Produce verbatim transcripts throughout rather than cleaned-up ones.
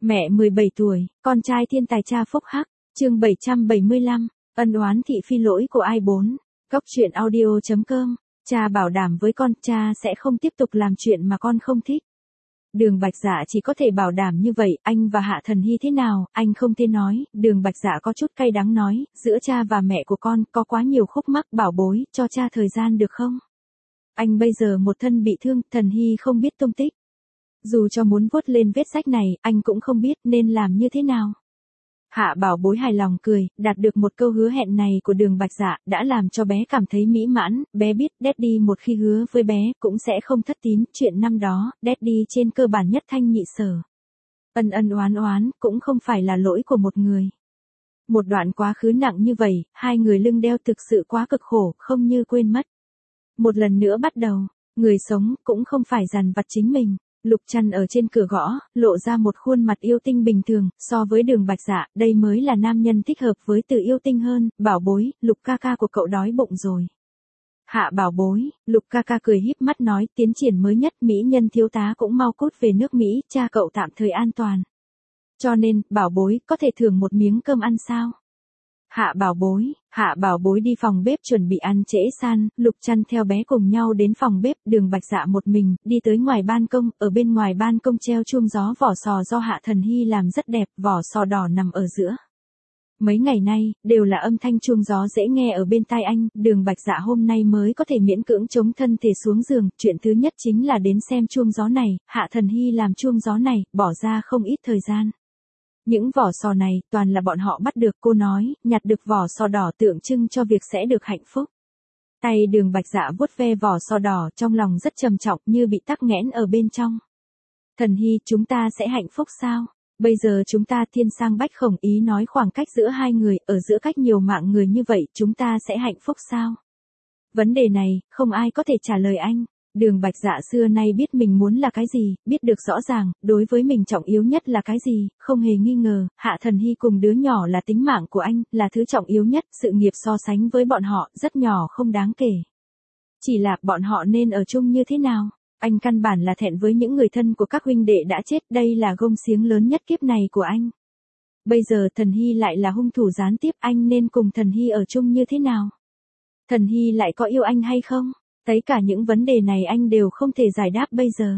Mẹ mười bảy tuổi, con trai thiên tài cha phúc hắc, chương bảy trăm bảy mươi lăm, ân oán thị phi lỗi của ai bốn. Cốc truyện audio chấm com, cha bảo đảm với con, cha sẽ không tiếp tục làm chuyện mà con không thích. Đường Bạch Dạ chỉ có thể bảo đảm như vậy, anh và Hạ Thần Hy thế nào, anh không thể nói, Đường Bạch Dạ có chút cay đắng nói, giữa cha và mẹ của con có quá nhiều khúc mắc, bảo bối, cho cha thời gian được không? Anh bây giờ một thân bị thương, Thần Hy không biết tung tích. Dù cho muốn vuốt lên vết rách này, anh cũng không biết nên làm như thế nào. Hạ bảo bối hài lòng cười, đạt được một câu hứa hẹn này của Đường Bạch Dạ, đã làm cho bé cảm thấy mỹ mãn, bé biết Daddy một khi hứa với bé, cũng sẽ không thất tín, chuyện năm đó, Daddy trên cơ bản nhất thanh nhị sở. Ân ân oán oán, cũng không phải là lỗi của một người. Một đoạn quá khứ nặng như vậy, hai người lưng đeo thực sự quá cực khổ, không như quên mất. Một lần nữa bắt đầu, người sống, cũng không phải dằn vặt chính mình. Lục Trăn ở trên cửa gõ, lộ ra một khuôn mặt yêu tinh bình thường, so với Đường Bạch Dạ, đây mới là nam nhân thích hợp với từ yêu tinh hơn, bảo bối, Lục ca ca của cậu đói bụng rồi. Hạ bảo bối, Lục ca ca cười híp mắt nói, tiến triển mới nhất, mỹ nhân thiếu tá cũng mau cút về nước Mỹ, cha cậu tạm thời an toàn. Cho nên, bảo bối, có thể thưởng một miếng cơm ăn sao? Hạ bảo bối, hạ bảo bối đi phòng bếp chuẩn bị ăn trễ san, Lục Trăn theo bé cùng nhau đến phòng bếp, Đường Bạch Dạ một mình, đi tới ngoài ban công, ở bên ngoài ban công treo chuông gió vỏ sò do Hạ Thần Hy làm rất đẹp, vỏ sò đỏ nằm ở giữa. Mấy ngày nay, đều là âm thanh chuông gió dễ nghe ở bên tai anh, Đường Bạch Dạ hôm nay mới có thể miễn cưỡng chống thân thể xuống giường, chuyện thứ nhất chính là đến xem chuông gió này, Hạ Thần Hy làm chuông gió này, bỏ ra không ít thời gian. Những vỏ sò này, toàn là bọn họ bắt được, cô nói, nhặt được vỏ sò đỏ tượng trưng cho việc sẽ được hạnh phúc. Tay Đường Bạch Dạ vuốt ve vỏ sò đỏ, trong lòng rất trầm trọng, như bị tắc nghẽn ở bên trong. Thần Hy, chúng ta sẽ hạnh phúc sao? Bây giờ chúng ta thiên sang bách khổng, ý nói khoảng cách giữa hai người, ở giữa cách nhiều mạng người như vậy, chúng ta sẽ hạnh phúc sao? Vấn đề này, không ai có thể trả lời anh. Đường Bạch Dạ xưa nay biết mình muốn là cái gì, biết được rõ ràng, đối với mình trọng yếu nhất là cái gì, không hề nghi ngờ, Hạ Thần Hy cùng đứa nhỏ là tính mạng của anh, là thứ trọng yếu nhất, sự nghiệp so sánh với bọn họ, rất nhỏ không đáng kể. Chỉ là, bọn họ nên ở chung như thế nào? Anh căn bản là thẹn với những người thân của các huynh đệ đã chết, đây là gông xiếng lớn nhất kiếp này của anh. Bây giờ Thần Hy lại là hung thủ gián tiếp, anh nên cùng Thần Hy ở chung như thế nào? Thần Hy lại có yêu anh hay không? Tất cả những vấn đề này anh đều không thể giải đáp bây giờ.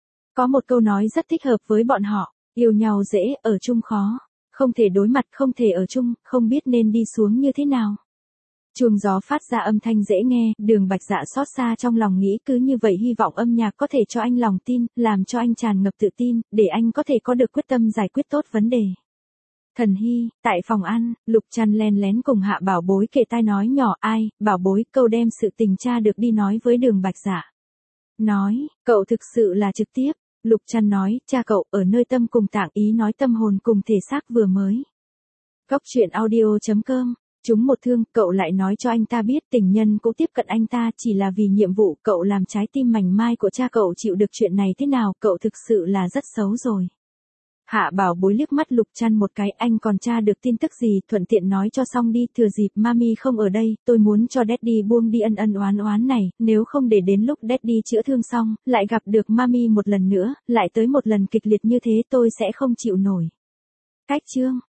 Có một câu nói rất thích hợp với bọn họ, yêu nhau dễ, ở chung khó. Không thể đối mặt, không thể ở chung, không biết nên đi xuống như thế nào. Chuông gió phát ra âm thanh dễ nghe, Đường Bạch Dạ xót xa trong lòng nghĩ cứ như vậy hy vọng âm nhạc có thể cho anh lòng tin, làm cho anh tràn ngập tự tin, để anh có thể có được quyết tâm giải quyết tốt vấn đề. Thần Hy, tại phòng ăn, Lục Trăn len lén cùng Hạ bảo bối kề tai nói nhỏ, ai, bảo bối, câu đem sự tình cha được đi nói với Đường Bạch Dạ. Nói, cậu thực sự là trực tiếp, Lục Trăn nói, cha cậu, ở nơi tâm cùng tạng, ý nói tâm hồn cùng thể xác vừa mới. Cốc truyện audio chấm com, chúng một thương, cậu lại nói cho anh ta biết tình nhân cũng tiếp cận anh ta chỉ là vì nhiệm vụ, cậu làm trái tim mảnh mai của cha cậu chịu được chuyện này thế nào, cậu thực sự là rất xấu rồi. Hạ bảo bối liếc mắt Lục Trăn một cái, anh còn tra được tin tức gì, thuận tiện nói cho xong đi, thừa dịp mami không ở đây, tôi muốn cho Daddy buông đi ân ân oán oán này, nếu không để đến lúc Daddy chữa thương xong, lại gặp được mami một lần nữa, lại tới một lần kịch liệt như thế tôi sẽ không chịu nổi. Cách chương